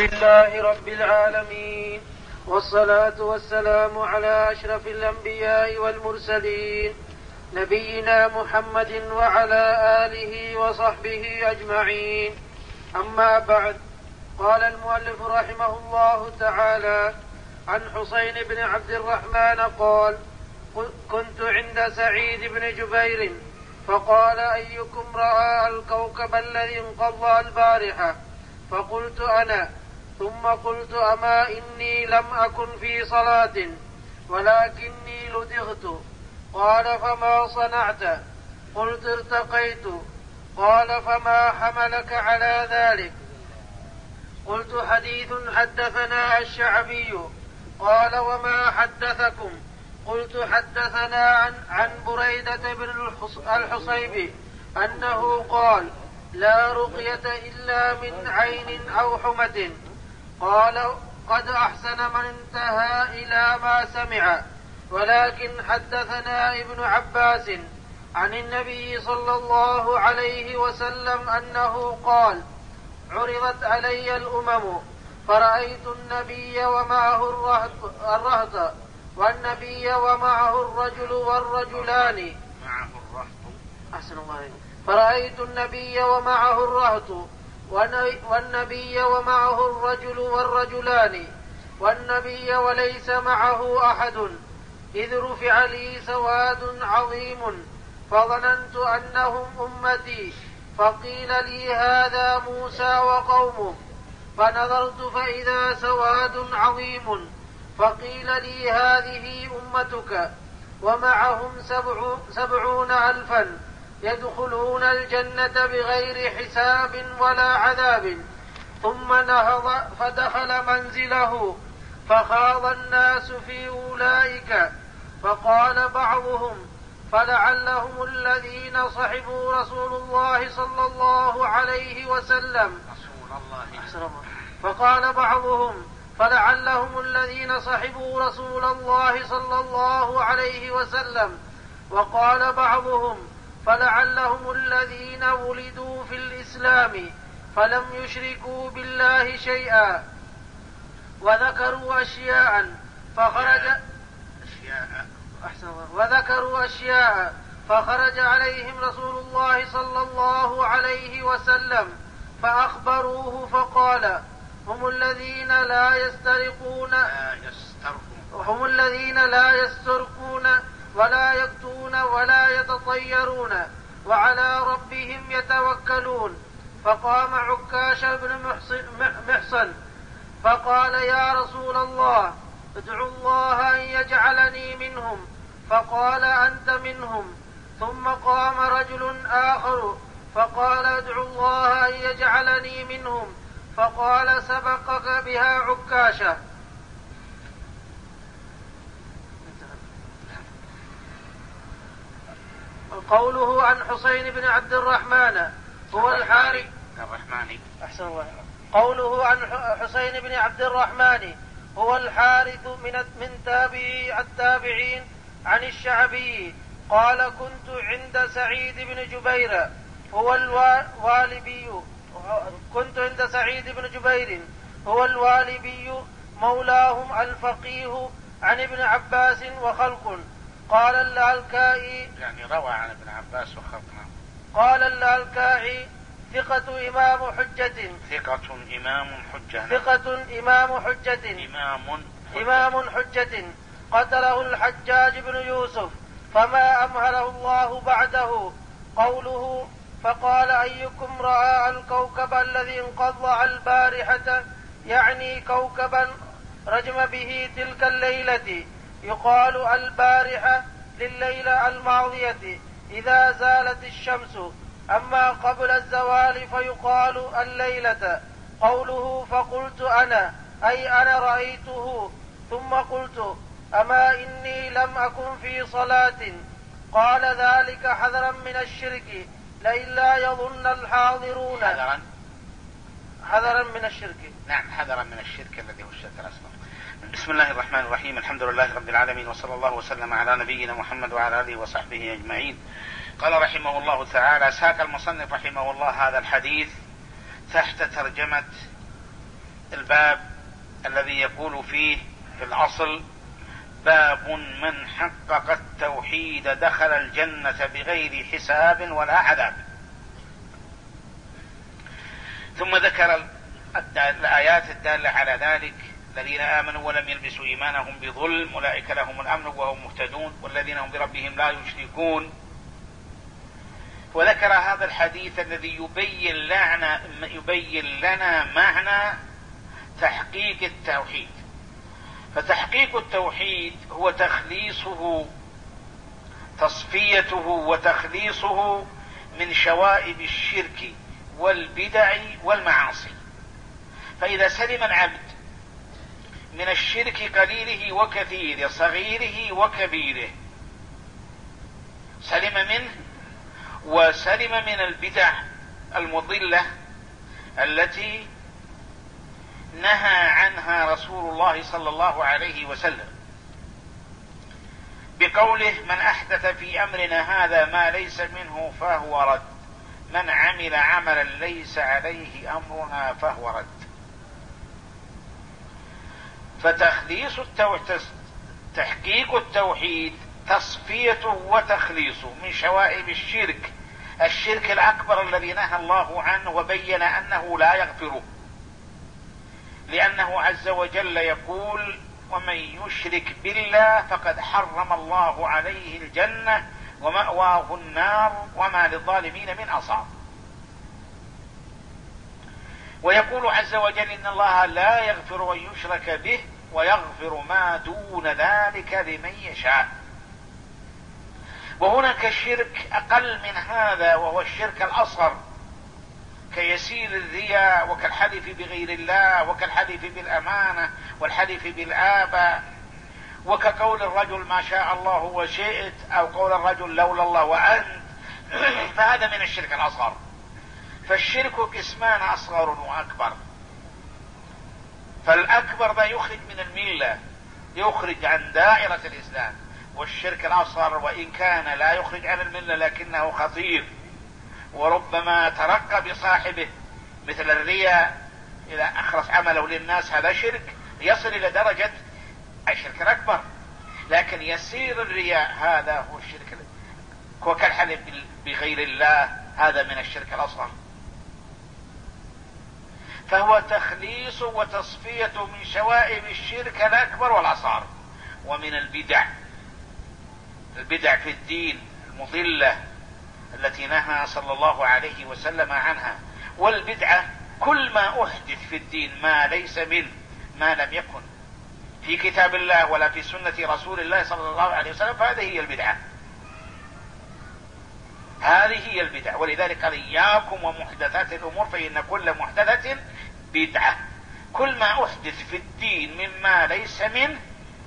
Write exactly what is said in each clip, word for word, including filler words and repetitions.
لله رب العالمين، والصلاة والسلام على أشرف الأنبياء والمرسلين نبينا محمد وعلى آله وصحبه أجمعين. أما بعد، قال المؤلف رحمه الله تعالى: عن حسين بن عبد الرحمن قال: كنت عند سعيد بن جبير فقال: أيكم رأى الكوكب الذي انقضى البارحة؟ فقلت: أنا. ثم قلت: أما إني لم أكن في صلاة ولكني لدغت. قال: فما صنعت؟ قلت: ارتقيت. قال: فما حملك على ذلك؟ قلت: حديث حدثنا الشعبي. قال: وما حدثكم؟ قلت: حدثنا عن, عن بريدة بن الحصيب أنه قال: لا رقية إلا من عين أو حمة. قال: قد أحسن من انتهى إلى ما سمع. ولكن حدثنا ابن عباس عن النبي صلى الله عليه وسلم أنه قال: عرضت علي الأمم فرأيت النبي ومعه الرهط والنبي ومعه الرجل والرجلان معه الرهط أحسن الله عليكم. فرأيت النبي ومعه الرهط والنبي ومعه الرجل والرجلان والنبي وليس معه أحد، إذ رفع لي سواد عظيم فظننت أنهم أمتي، فقيل لي: هذا موسى وقومه. فنظرت فإذا سواد عظيم، فقيل لي: هذه أمتك ومعهم سبع سبعون ألفا يدخلون الجنة بغير حساب ولا عذاب. ثم نهض فدخل منزله فخاض الناس في أولئك، فقال بعضهم: فلعلهم الذين صحبوا رسول الله صلى الله عليه وسلم. رسول الله. فقال بعضهم: فلعلهم الذين صحبوا رسول الله صلى الله عليه وسلم. وقال بعضهم: فلعلهم الذين ولدوا في الإسلام فلم يشركوا بالله شيئا. وذكروا أشياء فخرج أشياء وذكروا أشياء فخرج عليهم رسول الله صلى الله عليه وسلم فأخبروه فقال: هم الذين لا يسترقون هم الذين لا يسترقون ولا يكتون ولا يتطيرون وعلى ربهم يتوكلون. فقام عكاش بن محصن فقال: يا رسول الله، ادعو الله أن يجعلني منهم. فقال: أنت منهم. ثم قام رجل آخر فقال: ادعو الله أن يجعلني منهم. فقال: سبقك بها عكاشة. قوله عن حسين بن عبد الرحمن هو الحارث الرحمن أحسن الله. قوله عن حسين بن عبد الرحمن هو الحارث من من تابعي التابعين عن الشعبي قال: كنت عند سعيد بن جبير هو الوالبي كنت عند سعيد بن جبير هو الوالبي مولاهم الفقيه عن ابن عباس وخلق. قال اللالكائي يعني روى عن ابن عباس وخلقنا. قال اللالكائي: ثقة إمام حجة ثقة إمام حجة ثقة إمام حجة إمام حجة, إمام حجة قتله الحجاج بن يوسف فما أمهله الله بعده. قوله: فقال: أيكم رأى الكوكب الذي انقضى البارحة؟ يعني كوكبا رجم به تلك الليلة. يقال البارحة لليلة الماضية إذا زالت الشمس، أما قبل الزوال فيقال الليلة. قوله: فقلت أنا، أي أنا رأيته. ثم قلت: أما إني لم أكن في صلاة. قال: ذلك حذرا من الشرك، لئلا يظن الحاضرون حذرا حذرا من الشرك. نعم، حذرا من الشرك الذي هو الشرك الأصغر. بسم الله الرحمن الرحيم، الحمد لله رب العالمين، وصلى الله وسلم على نبينا محمد وعلى آله وصحبه أجمعين. قال رحمه الله تعالى: ساق المصنف رحمه الله هذا الحديث تحت ترجمة الباب الذي يقول فيه في الأصل: باب من حقق التوحيد دخل الجنة بغير حساب ولا عذاب. ثم ذكر الآيات الدالة على ذلك: الذين آمنوا ولم يلبسوا إيمانهم بظلم أولئك لهم الأمن وهم مهتدون والذين هم بربهم لا يشركون. وذكر هذا الحديث الذي يبين لنا, يبين لنا معنى تحقيق التوحيد. فتحقيق التوحيد هو تخليصه، تصفيته وتخليصه من شوائب الشرك والبدع والمعاصي. فإذا سلم العبد من الشرك قليله وكثيره صغيره وكبيره سلم منه، وسلم من البدع المضلة التي نهى عنها رسول الله صلى الله عليه وسلم بقوله: من أحدث في أمرنا هذا ما ليس منه فهو رد، من عمل عملا ليس عليه أمرنا فهو رد. فتخليص التوحيد، تحقيق التوحيد تصفيته وتخليصه من شوائب الشرك، الشرك الأكبر الذي نهى الله عنه وبين أنه لا يغفره، لأنه عز وجل يقول: ومن يشرك بالله فقد حرم الله عليه الجنة ومأواه النار وما للظالمين من أنصار. ويقول عز وجل: إن الله لا يغفر أن يشرك به ويغفر ما دون ذلك لمن يشاء. وهناك شرك أقل من هذا وهو الشرك الأصغر، كيسير الرياء وكالحلف بغير الله وكالحلف بالأمانة والحلف بالآباء، وكقول الرجل ما شاء الله وشئت، أو قول الرجل لولا الله وأنت. فهذا من الشرك الأصغر. فالشرك قسمان: أصغر وأكبر. فالأكبر ذا يخرج من الملة، يخرج عن دائرة الإسلام. والشرك الأصغر وإن كان لا يخرج عن الملة لكنه خطير وربما ترقى بصاحبه، مثل الرياء إذا أخلص عمله للناس هذا شرك يصل إلى درجة الشرك الأكبر. لكن يسير الرياء هذا هو الشرك، وكالحلف بغير الله هذا من الشرك الأصغر. فهو تخليص وتصفية من شوائب الشرك الأكبر والأصغر. ومن البدع، البدع في الدين المضلة التي نهى صلى الله عليه وسلم عنها. والبدعة كل ما أحدث في الدين ما ليس منه، ما لم يكن في كتاب الله ولا في سنة رسول الله صلى الله عليه وسلم، فهذه هي البدعة، هذه هي البدعة. ولذلك قال: إياكم ومحدثات الأمور فإن كل محدثة بدعة. كل ما أحدث في الدين مما ليس منه،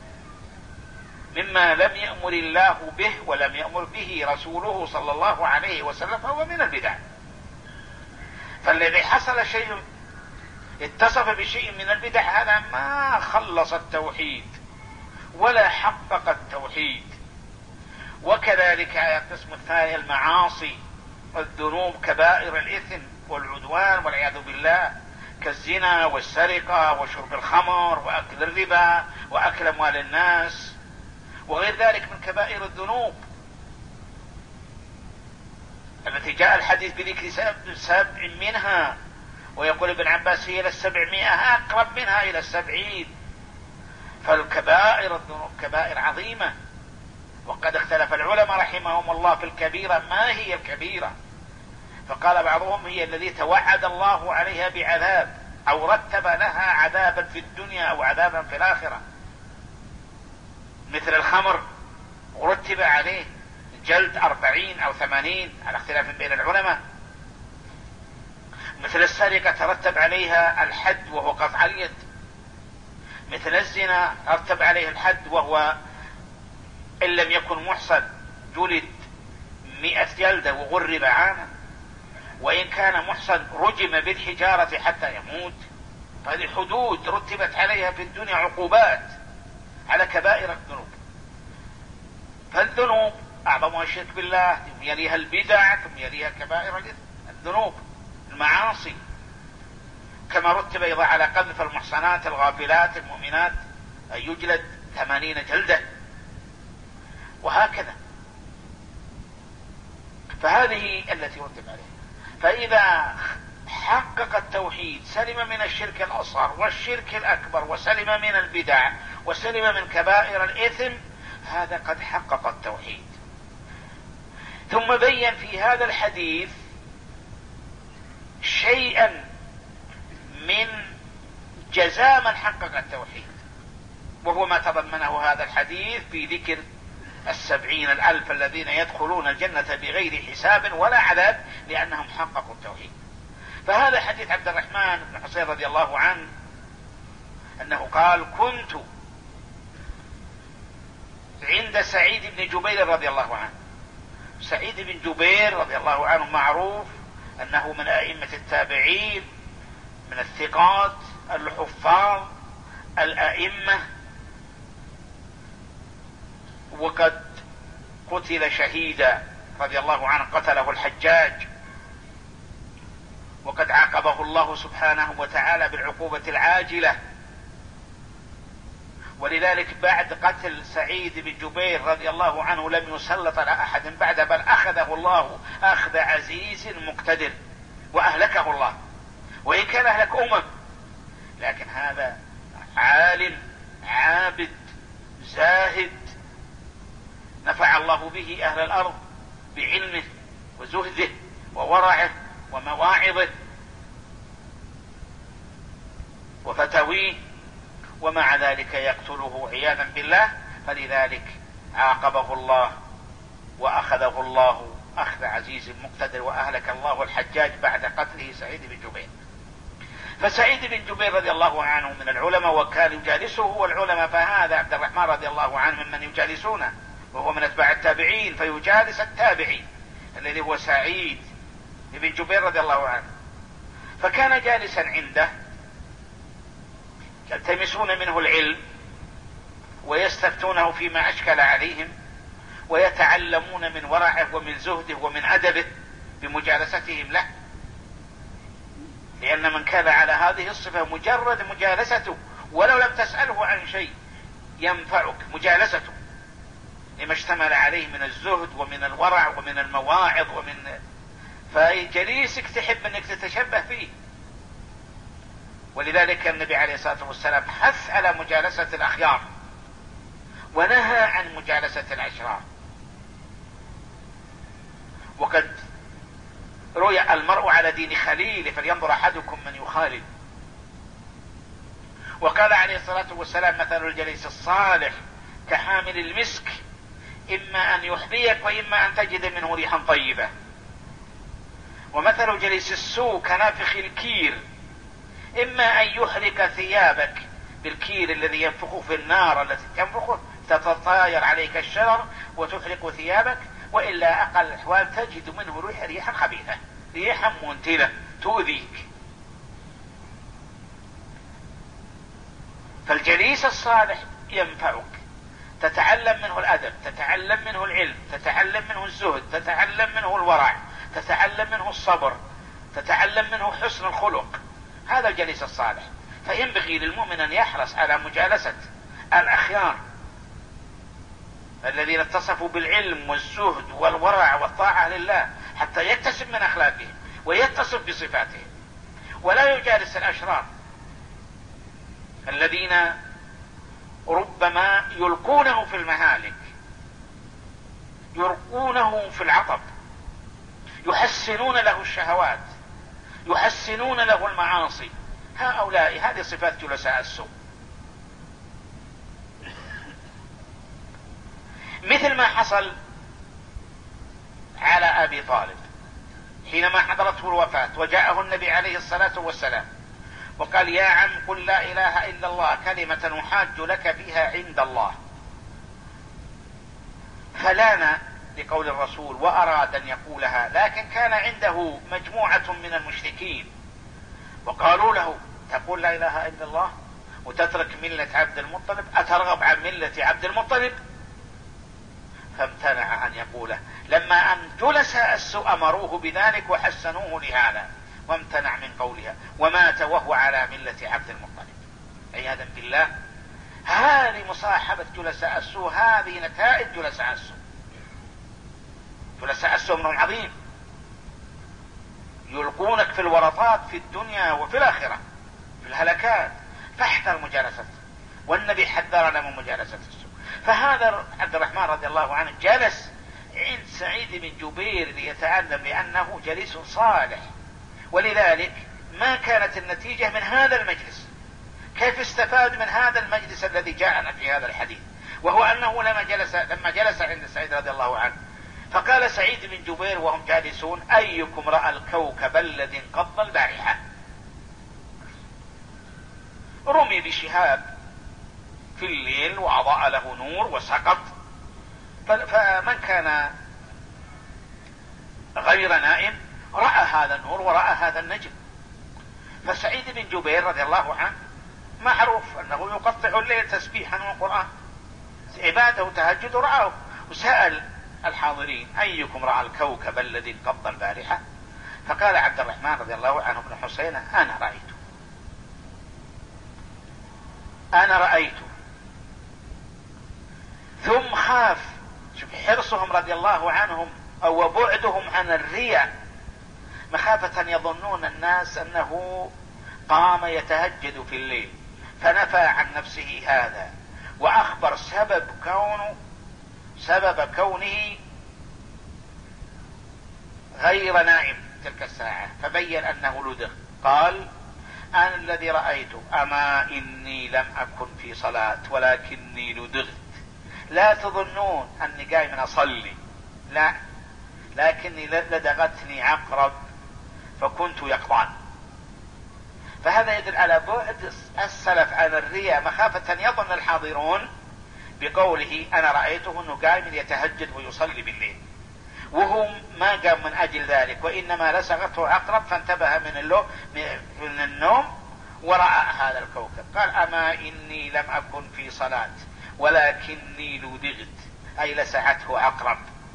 مما لم يأمر الله به ولم يأمر به رسوله صلى الله عليه وسلم، فهو من البدع. فالذي حصل شيء اتصف بشيء من البدع هذا ما خلص التوحيد ولا حقق التوحيد. وكذلك القسم الثاني: المعاصي والذنوب، كبائر الإثم والعدوان والعياذ بالله، كالزنا والسرقة وشرب الخمر وأكل الربا وأكل أموال الناس وغير ذلك من كبائر الذنوب التي جاء الحديث بذكر سبع منها. ويقول ابن عباس: هي إلى السبعمائة، أقرب منها إلى السبعين. فالكبائر الذنوب كبائر عظيمة. وقد اختلف العلماء رحمهم الله في الكبيرة ما هي الكبيرة، فقال بعضهم: هي الذي توعد الله عليها بعذاب أو رتب لها عذابا في الدنيا أو عذابا في الآخرة، مثل الخمر ورتب عليه جلد أربعين أو ثمانين على اختلاف بين العلماء. مثل السرقة ترتب عليها الحد وهو قطع اليد. مثل الزنا ترتب عليه الحد وهو إن لم يكن محصن جلد مئة جلدة وغرب عاما، وإن كان محصن رجم بالحجارة حتى يموت. فهذه حدود رتبت عليها في الدنيا عقوبات على كبائر الذنوب. فالذنوب أعظمها الشرك بالله، ثم يليها البدع، ثم يليها كبائر الذنوب المعاصي. كما رتب أيضا على قذف المحصنات الغافلات المؤمنات أن يجلد ثمانين جلدة، وهكذا. فهذه التي رتب عليها. فإذا حقق التوحيد سلم من الشرك الأصغر والشرك الأكبر، وسلم من البدع، وسلم من كبائر الإثم، هذا قد حقق التوحيد. ثم بين في هذا الحديث شيئا من جزاء من حقق التوحيد، وهو ما تضمنه هذا الحديث في ذكر السبعين الألف الذين يدخلون الجنة بغير حساب ولا عذاب لأنهم حققوا التوحيد. فهذا حديث عبد الرحمن بن حسين رضي الله عنه أنه قال: كنت عند سعيد بن جبير رضي الله عنه. سعيد بن جبير رضي الله عنه معروف أنه من أئمة التابعين، من الثقات الحفاظ الأئمة، وقد قتل شهيدا رضي الله عنه، قتله الحجاج، وقد عاقبه الله سبحانه وتعالى بالعقوبة العاجلة. ولذلك بعد قتل سعيد بن جبير رضي الله عنه لم يسلط على أحد بعد، بل أخذه الله أخذ عزيز مقتدر وأهلكه الله، وإن كان أهلك أمم، لكن هذا عالم عابد زاهد نفع الله به أهل الأرض بعلمه وزهده وورعه ومواعظه وفتاويه، ومع ذلك يقتله عياذا بالله. فلذلك عاقبه الله وأخذه الله أخذ عزيز مقتدر، وأهلك الله الحجاج بعد قتله سعيد بن جبير. فسعيد بن جبير رضي الله عنه من العلماء، وكان يجالسه هو العلماء، فهذا عبد الرحمن رضي الله عنه ممن يجالسونه، وهو من أتباع التابعين، فيجالس التابعي الذي هو سعيد بن جبير رضي الله عنه. فكان جالسا عنده يلتمسون منه العلم ويستفتونه فيما أشكل عليهم، ويتعلمون من ورعه ومن زهده ومن أدبه بمجالستهم له، لأن من كان على هذه الصفة مجرد مجالسته ولو لم تسأله عن شيء ينفعك مجالسته، لما اشتمل عليه من الزهد ومن الورع ومن المواعظ ومن فجليسك تحب أنك تتشبه فيه. ولذلك النبي عليه الصلاة والسلام حث على مجالسة الأخيار ونهى عن مجالسة الأشرار. وقد روي: المرء على دين خليله فلينظر أحدكم من يخالل. وقال عليه الصلاة والسلام: مثل الجليس الصالح كحامل المسك، إما أن يحذيك وإما أن تجد منه ريحا طيبة. ومثل جليس السوء كنافخ الكير، إما أن يحرق ثيابك بالكير الذي ينفخ في النار التي تنفخه تتطاير عليك الشرر وتحرق ثيابك، وإلا أقل الأحوال تجد منه ريحا ريحا خبيثة، ريحا منتنة تؤذيك. فالجليس الصالح ينفعك، تتعلم منه الأدب، تتعلم منه العلم، تتعلم منه الزهد، تتعلم منه الورع، تتعلم منه الصبر، تتعلم منه حسن الخلق. هذا الجليس الصالح. فينبغي للمؤمن أن يحرص على مجالسة الأخيار الذين اتصفوا بالعلم والزهد والورع والطاعة لله، حتى يكتسب من أخلاقهم ويتصف بصفاتهم، ولا يجالس الأشرار الذين ربما يلقونه في المهالك، يلقونه في العطب، يحسنون له الشهوات، يحسنون له المعاصي. هؤلاء هذه صفات جلساء السوء. مثل ما حصل على أبي طالب حينما حضرته الوفاة وجاءه النبي عليه الصلاة والسلام وقال: يا عم قل لا إله إلا الله كلمة أحاج لك بها عند الله. فلان لقول الرسول وأراد أن يقولها، لكن كان عنده مجموعة من المشركين وقالوا له: تقول لا إله إلا الله وتترك ملة عبد المطلب، أترغب عن ملة عبد المطلب؟ فامتنع أن يقوله. لما أن جلس السوء أمروه بذلك وحسنوه لهذا وامتنع من قولها ومات وهو على ملة عبد المطلب عياذا بالله. هذه مصاحبة جلساء السوء، هذه نتائج جلساء السوء. جلساء السوء أمر عظيم، يلقونك في الورطات في الدنيا وفي الآخرة في الهلكات، فاحذر مجالسته، والنبي حذرنا من مجالسة السوء. فهذا عبد الرحمن رضي الله عنه جلس عند سعيد بن جبير ليتعلم بأنه جليس صالح، ولذلك ما كانت النتيجة من هذا المجلس. كيف استفاد من هذا المجلس الذي جاءنا في هذا الحديث؟ وهو أنه لما جلس لما جلس عند سعيد رضي الله عنه فقال سعيد بن جبير وهم جالسون: أيكم رأى الكوكب الذي انقض البارحة؟ رمي بشهاب في الليل وأضاء له نور وسقط، فمن كان غير نائم رأى هذا النور ورأى هذا النجم. فسعيد بن جبير رضي الله عنه معروف أنه يقطع الليل تسبيحا وقرآن، عباده وتهجد رآه، وسأل الحاضرين: أيكم رأى الكوكب الذي انقض البارحة؟ فقال عبد الرحمن رضي الله عنه بن حسين: أنا رأيته أنا رأيته ثم خاف. شوف حرصهم رضي الله عنهم أو بعدهم عن الرياء، مخافة أن يظنون الناس أنه قام يتهجد في الليل، فنفى عن نفسه هذا وأخبر سبب كونه سبب كونه غير نائم تلك الساعة، فبين أنه لدغ. قال: أنا الذي رأيته، أما إني لم أكن في صلاة ولكني لدغت، لا تظنون أني قايم أصلي، لا، لكني لدغتني عقرب فكنت يقظان. فهذا يدل على بعد السلف عن الرياء، مخافة أن يظن الحاضرون بقوله أنا رأيته أنه قائم يتهجد ويصلي بالليل، وهو ما قام من أجل ذلك، وإنما لسغته عقرب فانتبه من, من النوم ورأى هذا الكوكب. قال: أما إني لم أكن في صلاة ولكني لدغت، أي لسعته عقرب.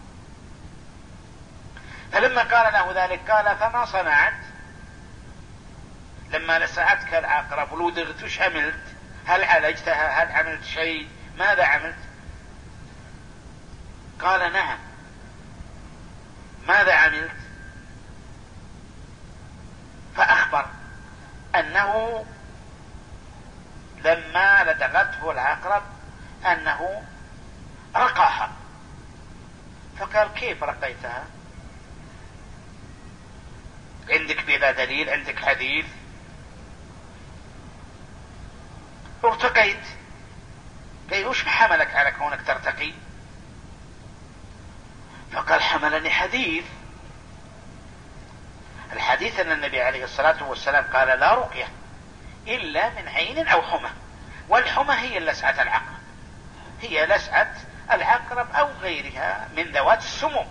فلما قال له ذلك قال: فما صنعت لما لسعتك العقرب ولدغت؟ وش عملت؟ هل عالجتها؟ هل عملت شيء؟ ماذا عملت؟ قال: نعم. ماذا عملت؟ فأخبر أنه لما لدغته العقرب أنه رقاها. فقال: كيف رقيتها؟ عندك بلا دليل؟ عندك حديث؟ ارتقيت. قال: وش حملك على كونك ترتقي؟ فقال: حملني حديث. الحديث أن النبي عليه الصلاة والسلام قال: لا رقية إلا من عين أو حمى، والحمى هي لسعة العقرب، هي لسعة العقرب أو غيرها من ذوات السموم.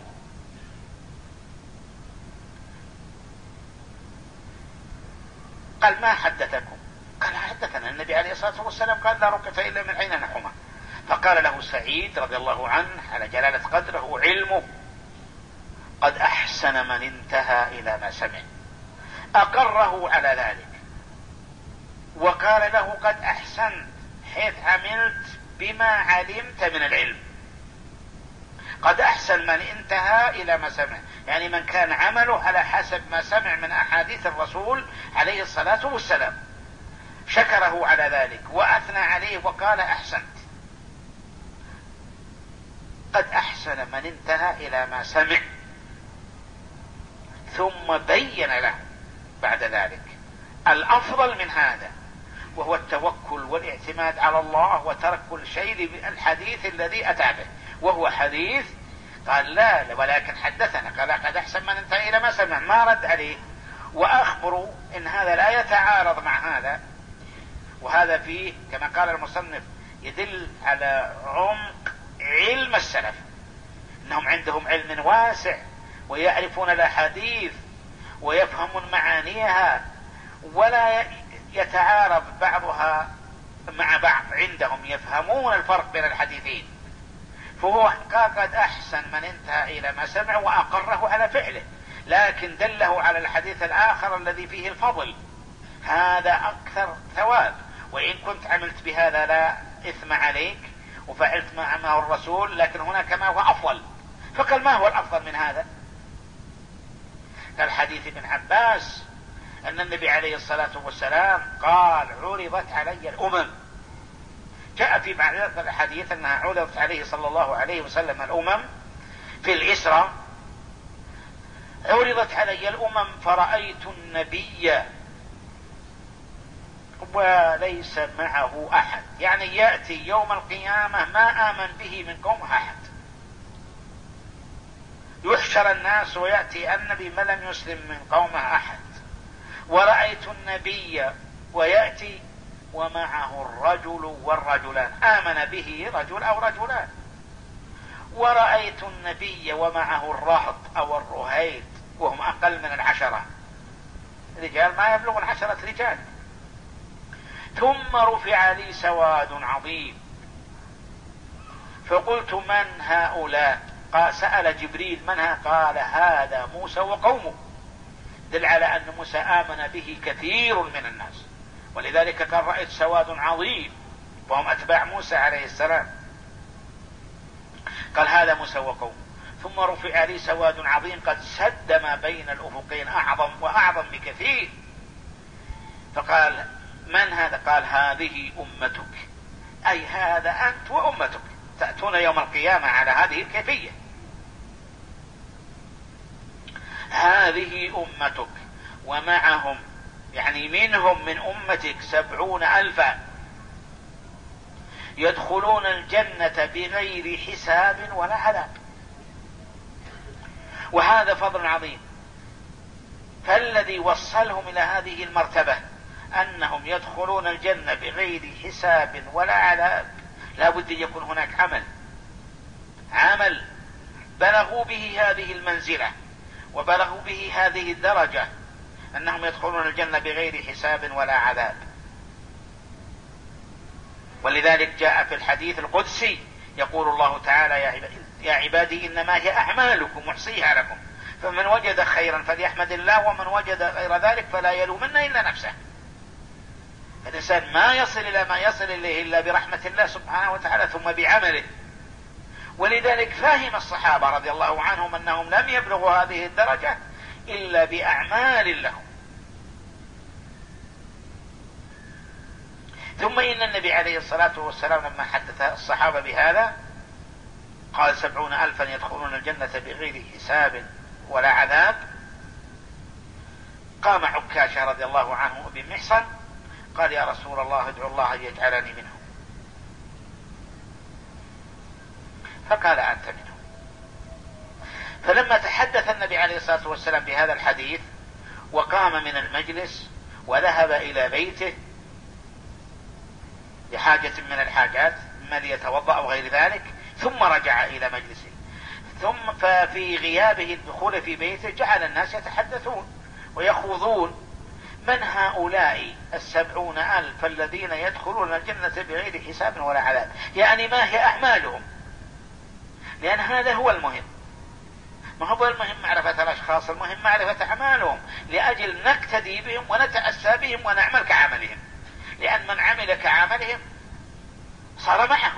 قال: ما حدثكم؟ قال: حدثنا النبي عليه الصلاة والسلام قال: لا رقية إلا من عين أو حمى. فقال له سعيد رضي الله عنه على جلالة قدره وعلمه: قد أحسن من انتهى إلى ما سمع. أقره على ذلك وقال له: قد أحسنت حيث عملت بما علمت من العلم. قد أحسن من انتهى إلى ما سمع، يعني من كان عمله على حسب ما سمع من أحاديث الرسول عليه الصلاة والسلام. شكره على ذلك وأثنى عليه وقال: أحسنت. قد أحسن من انتهى إلى ما سمع. ثم بين له بعد ذلك الأفضل من هذا، وهو التوكل والاعتماد على الله وترك كل شيء بالحديث الذي أتى به، وهو حديث قال: لا ولكن حدثنا. قال: قد أحسن من انتهى إلى ما سمع، ما رد عليه وأخبروا إن هذا لا يتعارض مع هذا. وهذا فيه كما قال المصنف يدل على عمق علم السلف، انهم عندهم علم واسع ويعرفون الاحاديث ويفهمون معانيها ولا يتعارض بعضها مع بعض، عندهم يفهمون الفرق بين الحديثين. فهو قال: قد احسن من انتهى الى ما سمع، واقره على فعله. لكن دله على الحديث الآخر الذي فيه الفضل، هذا أكثر ثواب، وإن كنت عملت بهذا لا إثم عليك وفعلت ما أمره الرسول، لكن هناك ما هو أفضل. فقال ما هو الأفضل من هذا؟ كالحديث ابن عباس أن النبي عليه الصلاة والسلام قال عرضت علي الأمم. جاء في بعض الحديث أنها عرضت عليه صلى الله عليه وسلم الأمم في الإسراء، عرضت علي الأمم فرأيت النبي وليس معه أحد، يعني يأتي يوم القيامة ما آمن به من قوم أحد، يحشر الناس ويأتي النبي ما لم يسلم من قومه أحد. ورأيت النبي ويأتي ومعه الرجل والرجلان، آمن به رجل أو رجلان. ورأيت النبي ومعه الرهط أو الرهيد وهم أقل من العشرة، رجال ما يبلغ عشرة رجال. ثم رفع لي سواد عظيم فقلت من هؤلاء؟ قال سأل جبريل من ها؟ قال هذا موسى وقومه، دل على أن موسى آمن به كثير من الناس، ولذلك قال رأيت سواد عظيم وهم أتباع موسى عليه السلام. قال هذا موسى وقومه. ثم رفع لي سواد عظيم قد سد ما بين الأفقين، أعظم وأعظم بكثير. فقال من هذا؟ قال هذه أمتك، أي هذا أنت وأمتك تأتون يوم القيامة على هذه الكيفية. هذه أمتك ومعهم يعني منهم من أمتك سبعون ألفا يدخلون الجنة بغير حساب ولا عذاب. وهذا فضل عظيم، فالذي وصلهم إلى هذه المرتبة أنهم يدخلون الجنة بغير حساب ولا عذاب لا بد أن يكون هناك عمل عمل بلغوا به هذه المنزلة وبلغوا به هذه الدرجة، أنهم يدخلون الجنة بغير حساب ولا عذاب. ولذلك جاء في الحديث القدسي يقول الله تعالى يا عبادي إنما هي أعمالكم أحصيها لكم فمن وجد خيرا فليحمد الله ومن وجد غير ذلك فلا يلومن إلا نفسه. الإنسان ما يصل إلى ما يصل إليه إلا برحمة الله سبحانه وتعالى ثم بعمله. ولذلك فهم الصحابة رضي الله عنهم أنهم لم يبلغوا هذه الدرجة إلا بأعمال لهم. ثم إن النبي عليه الصلاة والسلام لما حدث الصحابة بهذا قال سبعون ألفا يدخلون الجنة بغير حساب ولا عذاب. قام عكاشة رضي الله عنه بن محصن قال يا رسول الله ادعو الله يجعلني منهم، فقال أنت منهم. فلما تحدث النبي عليه الصلاة والسلام بهذا الحديث وقام من المجلس وذهب إلى بيته لحاجة من الحاجات إما ليتوضأ أو غير ذلك ثم رجع إلى مجلسه، ثم ففي غيابه الدخول في بيته جعل الناس يتحدثون ويخوضون من هؤلاء السبعون ألف الذين يدخلون الجنة بغير حساب ولا عذاب، يعني ما هي أعمالهم، لأن هذا هو المهم. ما هو المهم معرفة الأشخاص، المهم معرفة أعمالهم لأجل نقتدي بهم ونتأسى بهم ونعمل كعملهم، لأن من عمل كعملهم صار معهم.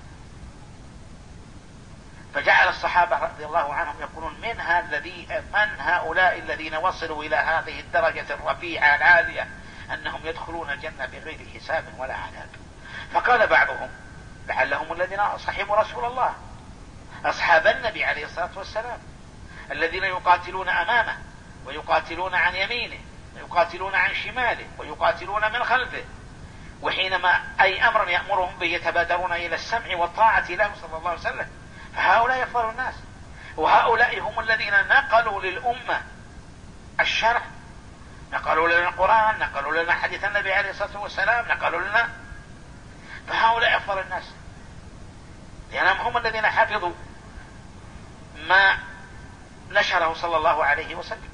فجعل الصحابة رضي الله عنهم يقولون من الذي من هؤلاء الذين وصلوا إلى هذه الدرجة الرفيعة العالية أنهم يدخلون الجنة بغير حساب ولا عذاب. فقال بعضهم لعلهم الذين صحبوا رسول الله، أصحاب النبي عليه الصلاة والسلام الذين يقاتلون أمامه ويقاتلون عن يمينه ويقاتلون عن شماله ويقاتلون من خلفه، وحينما أي أمر يأمرهم به يتبادرون إلى السمع والطاعة له صلى الله عليه وسلم. فهؤلاء يفضل الناس، وهؤلاء هم الذين نقلوا للأمة الشرع، نقلوا لنا القرآن، نقلوا لنا حديث النبي عليه الصلاة والسلام، نقلوا لنا. فهؤلاء أفضل الناس لأنهم هم الذين حفظوا ما نشره صلى الله عليه وسلم.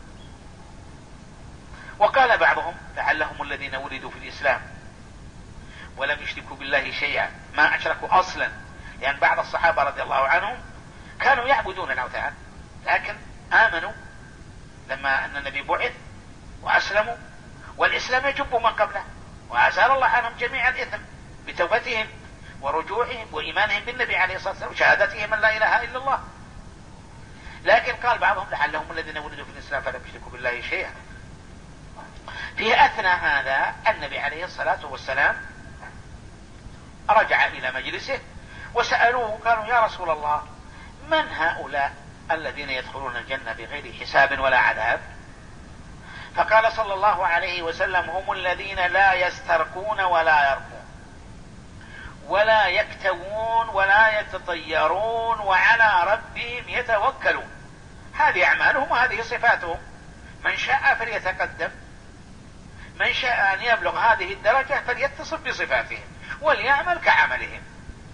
وقال بعضهم لعلهم الذين ولدوا في الإسلام ولم يشركوا بالله شيئا، ما أشركوا أصلا، لأن بعض الصحابة رضي الله عنهم كانوا يعبدون الأوثان لكن آمنوا لما أن النبي بعث وأسلموا، والإسلام يجب ما قبله، وأزال الله عنهم جميع الإثم بتوبتهم ورجوعهم وإيمانهم بالنبي عليه الصلاة والسلام وشهادتهم أن لا إله إلا الله. لكن قال بعضهم لعلهم الذين ولدوا في الإسلام فلم يشركوا بالله شيئا. في أثناء هذا النبي عليه الصلاة والسلام رجع إلى مجلسه وسألوه قالوا يا رسول الله من هؤلاء الذين يدخلون الجنة بغير حساب ولا عذاب؟ فقال صلى الله عليه وسلم هم الذين لا يسترقون ولا يرقون ولا يكتوون ولا يتطيرون وعلى ربهم يتوكلون. هذه أعمالهم وهذه صفاتهم. من شاء فليتقدم، من شاء أن يبلغ هذه الدرجة فليتصف بصفاتهم وليعمل كعملهم.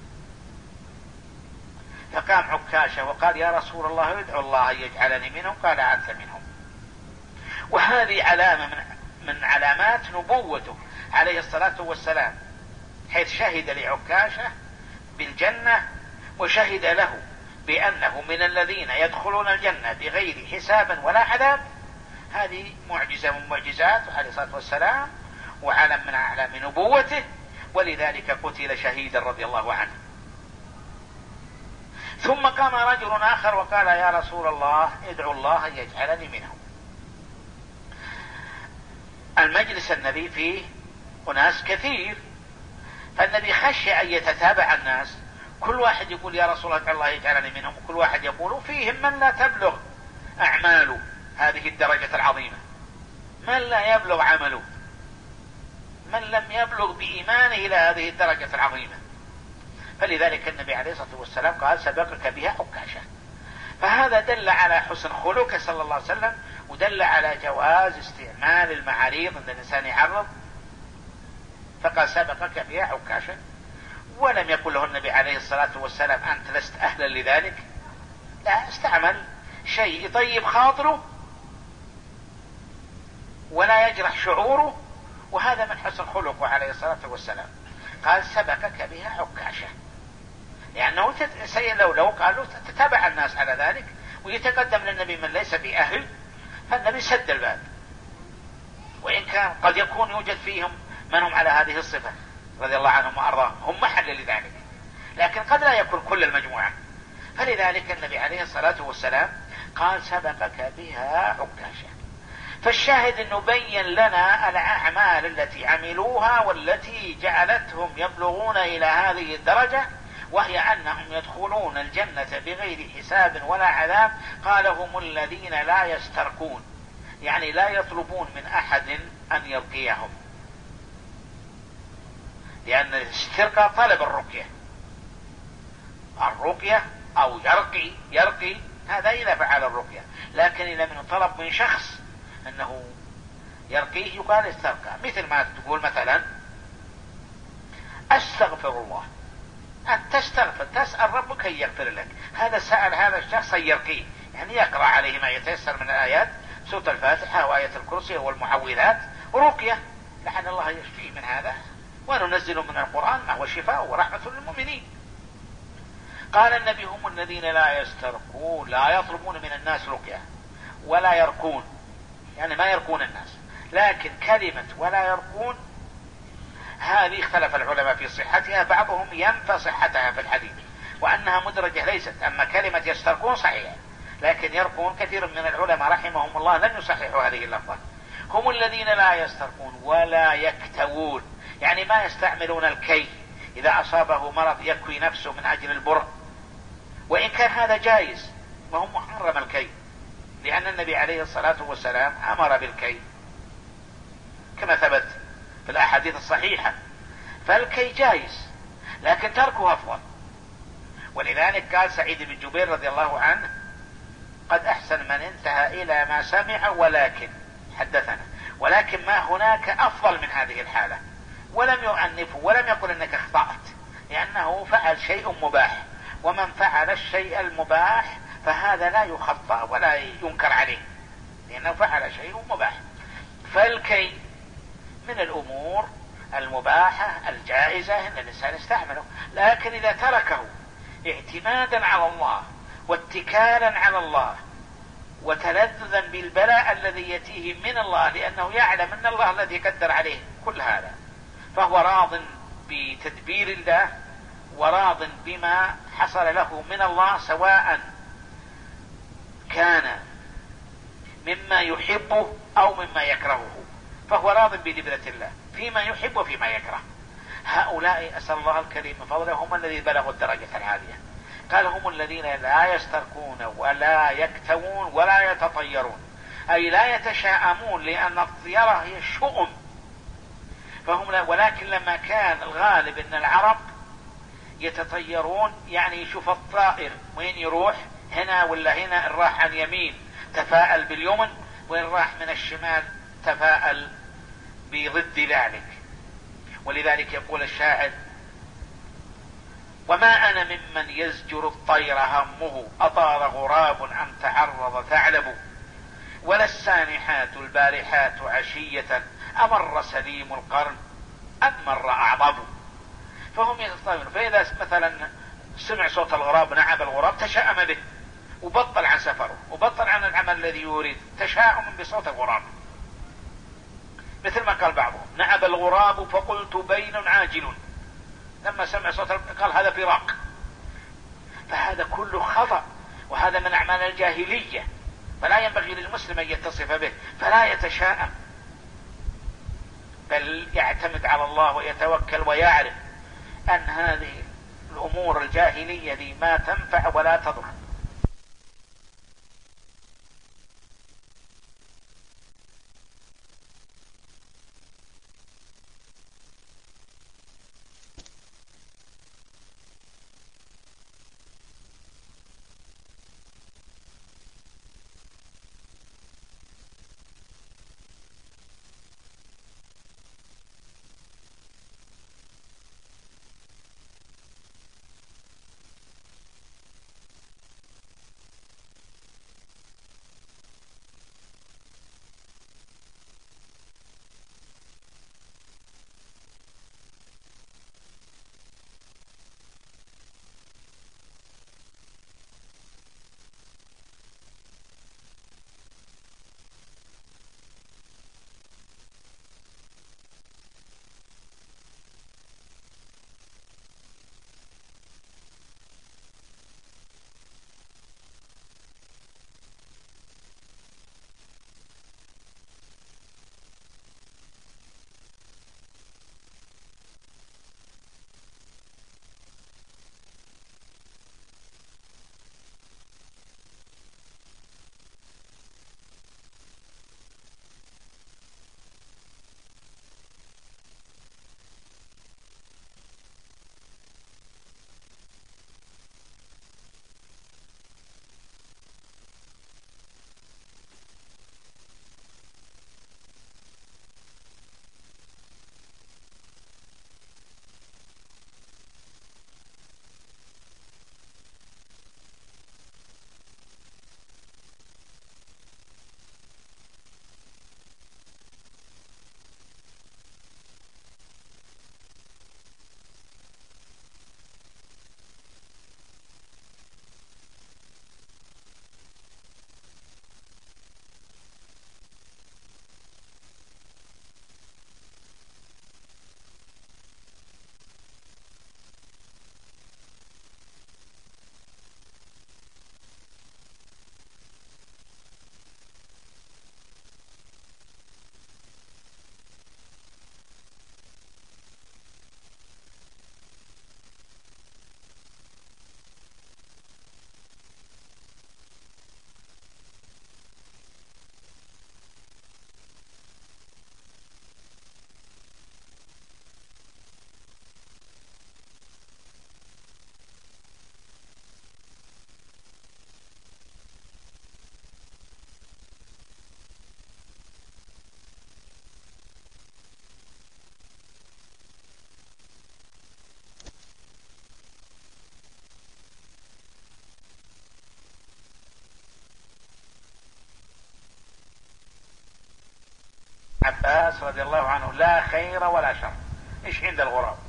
فقام عكاشة وقال يا رسول الله ادعو الله أن يجعلني منهم. قال أنت منهم. وهذه علامة من, من علامات نبوته عليه الصلاة والسلام، حيث شهد لعكاشة بالجنة وشهد له بأنه من الذين يدخلون الجنة بغير حساب ولا عذاب. هذه معجزة من معجزاته عليه الصلاة والسلام وعلم من أعلام نبوته، ولذلك قتل شهيدا رضي الله عنه. ثم قام رجل آخر وقال يا رسول الله ادعو الله أن يجعلني منهم. المجلس النبي فيه أناس كثير، فالنبي خشي أن يتتابع الناس، كل واحد يقول يا رسول الله الله يجعلني منهم، وكل واحد يقول فيهم من لا تبلغ أعماله هذه الدرجة العظيمة، من لا يبلغ عمله، من لم يبلغ بإيمانه إلى هذه الدرجة العظيمة. فلذلك النبي عليه الصلاة والسلام قال سبقك بها عكاشة. فهذا دل على حسن خلقه صلى الله عليه وسلم، ودل على جواز استعمال المعاريض أن الإنسان يعرض. فقال سبقك بها عكاشة، ولم يقل له النبي عليه الصلاة والسلام أنت لست أهلا لذلك، لا، استعمل شيء يطيب خاطره ولا يجرح شعوره، وهذا من حسن خلقه عليه الصلاة والسلام. قال سبقك بها عكاشة، لأنه لو لو قالوا تتابع الناس على ذلك ويتقدم للنبي من ليس بأهل، فالنبي سد الباب. وإن كان قد يكون يوجد فيهم من هم على هذه الصفة رضي الله عنهم وأرضاهم، هم محل لذلك، لكن قد لا يكون كل المجموعة. فلذلك النبي عليه الصلاة والسلام قال سبقك بها عكاشة. فالشاهد أنه بين لنا الأعمال التي عملوها والتي جعلتهم يبلغون إلى هذه الدرجة، وهي أنهم يدخلون الجنة بغير حساب ولا عذاب. قال هم الذين لا يسترقون، يعني لا يطلبون من أحد أن يرقيهم، لأن الاسترقاء طلب الرقية، الرقية أو يرقي يرقي هذا إذا فعل الرقية، لكن إذا من طلب من شخص أنه يرقيه يقال استرقى. مثل ما تقول مثلا أستغفر الله، أن تستغفر تسأل ربك أن يغفر لك، هذا سأل هذا الشخص أن يرقيه، يعني يقرأ عليه ما يتيسر من الآيات، سورة الفاتحة وآية الكرسي والمعوذات، رقية لعل الله يشفيه من هذا، وننزل من القرآن ما هو شفاء ورحمة للمؤمنين. قال النبي هم الذين لا يسترقون، لا يطلبون من الناس رقية ولا يرقون، يعني ما يرقون الناس. لكن كلمة ولا يرقون هذه اختلف العلماء في صحتها، بعضهم ينفى صحتها في الحديث وأنها مدرجة ليست. أما كلمة يسترقون صحيحة، لكن يرقون كثير من العلماء رحمهم الله لم يصححوا هذه اللفظة. هم الذين لا يسترقون ولا يكتوون، يعني ما يستعملون الكي، إذا أصابه مرض يكوي نفسه من أجل البرء، وإن كان هذا جائز ما هو محرم الكي، لأن النبي عليه الصلاة والسلام أمر بالكي كما ثبت في الأحاديث الصحيحة. فالكي جائز لكن تركه أفضل. ولذلك قال سعيد بن جبير رضي الله عنه قد أحسن من انتهى إلى ما سمع ولكن حدثنا، ولكن ما هناك أفضل من هذه الحالة، ولم يعنفه ولم يقل أنك اخطأت، لأنه فعل شيء مباح، ومن فعل الشيء المباح فهذا لا يخطأ ولا ينكر عليه، لأنه فعل شيء مباح. فالكي من الأمور المباحة الجائزة أن الإنسان يستعمله، لكن إذا تركه اعتمادا على الله واتكالا على الله وتلذذا بالبلاء الذي يأتيه من الله، لأنه يعلم أن الله الذي قدر عليه كل هذا، فهو راض بتدبير الله وراض بما حصل له من الله، سواء كان مما يحبه أو مما يكرهه، فهو راض بدبرة الله فيما يحب وفيما يكره. هؤلاء أسأل الله الكريم فضله هم الذين بلغوا الدرجة العالية. قال هم الذين لا يسترقون ولا يكتوون ولا يتطيرون، أي لا يتشاءمون، لأن الطيرة هي الشؤم، فهم لا. ولكن لما كان الغالب أن العرب يتطيرون، يعني يشوف الطائر وين يروح، هنا ولا هنا، إن راح عن اليمين تفاءل باليمن، وإن راح من الشمال تفاءل بضد ذلك. ولذلك يقول الشاعر: وما أنا ممن يزجر الطير همه، أطار غراب أم تعرض ثعلب، ولا السانحات البارحات عشية، أمر سليم القرن أم مر أعضب. فهم يتطيرون، فإذا مثلا سمع صوت الغراب نعب الغراب تشاءم به وبطل عن سفره وبطل عن العمل الذي يريد، تشاؤم بصوت الغراب. مثل ما قال بعضهم: نعب الغراب فقلت بين عاجل، لما سمع صوت قال هذا فراق. فهذا كله خطأ، وهذا من أعمال الجاهلية، فلا ينبغي للمسلم أن يتصف به، فلا يتشاءم، بل يعتمد على الله ويتوكل، ويعرف أن هذه الأمور الجاهلية دي ما تنفع ولا تضر. عباس رضي الله عنه: لا خير ولا شر. ايش عند الغراب؟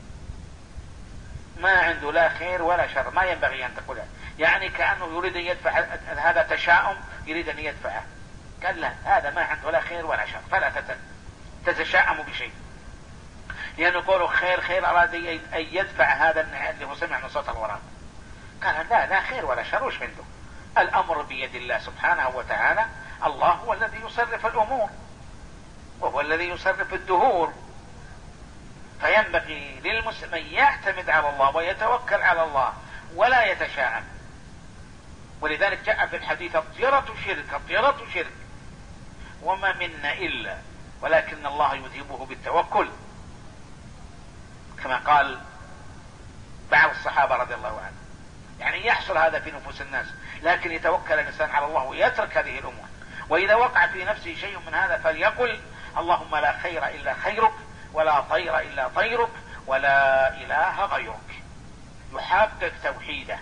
ما عنده لا خير ولا شر، ما ينبغي ان تقولها، يعني كأنه يريد ان يدفع هذا تشاؤم، يريد أن يدفعه، قال له هذا ما عنده ولا خير ولا شر، فلا تتشائم بشيء، لأنه قوله خير خير أراد أن يدفع هذا اللي هو سمع من صوت الغراب. قال لا لا خير ولا شر، وش عنده؟ الأمر بيد الله سبحانه وتعالى، الله هو الذي يصرف الأمور وهو الذي يصرف الدهور، فينبغي للمسلم أن يعتمد على الله ويتوكل على الله ولا يتشائم. ولذلك جاء في الحديث الطيرة شرك، الطيرة شرك وما منا إلا ولكن الله يذهبه بالتوكل، كما قال بعض الصحابة رضي الله عنه. يعني يحصل هذا في نفوس الناس، لكن يتوكل الإنسان على الله ويترك هذه الأمور. وإذا وقع في نفسه شيء من هذا فليقل اللهم لا خير إلا خيرك ولا طير إلا طيرك ولا إله غيرك، يحقق توحيده.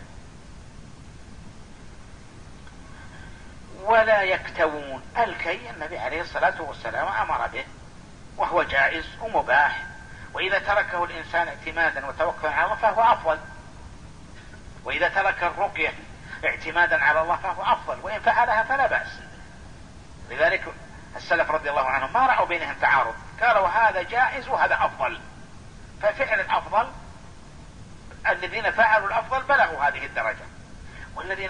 ولا يكتوون، الكي النبي عليه الصلاة والسلام أمر به وهو جائز ومباح، وإذا تركه الإنسان اعتمادا وتوكلا على الله فهو أفضل، وإذا ترك الرقية اعتمادا على الله فهو أفضل، وإن فعلها فلا بأس. لذلك السلف رضي الله عنهم ما رأوا بينهم تعارض، قالوا هذا جائز وهذا أفضل، ففعل الأفضل الذين فعلوا الأفضل بلغوا هذه الدرجة، والذين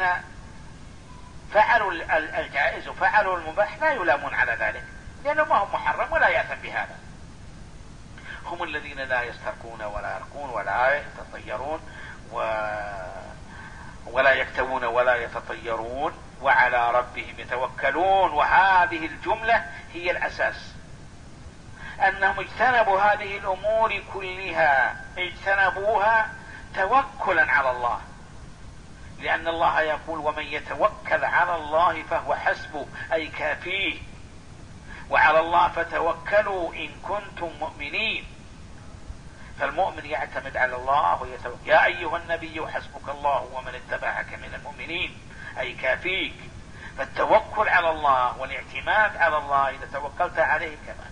فعلوا الجائز وفعلوا المباح لا يلامون على ذلك، لأنه ما هم محرم ولا يأثم بهذا. هم الذين لا يسترقون ولا يرقون ولا يتطيرون و... ولا يكتوون ولا يتطيرون وعلى ربهم يتوكلون. وهذه الجملة هي الأساس، أنهم اجتنبوا هذه الأمور كلها، اجتنبوها توكلا على الله، لأن الله يقول ومن يتوكل على الله فهو حسبه، أي كافيه، وعلى الله فتوكلوا إن كنتم مؤمنين. فالمؤمن يعتمد على الله ويتوكل. يا أيها النبي حسبك الله ومن اتبعك من المؤمنين، أي كافيك. فالتوكل على الله والاعتماد على الله إذا توكلت عليه كمان،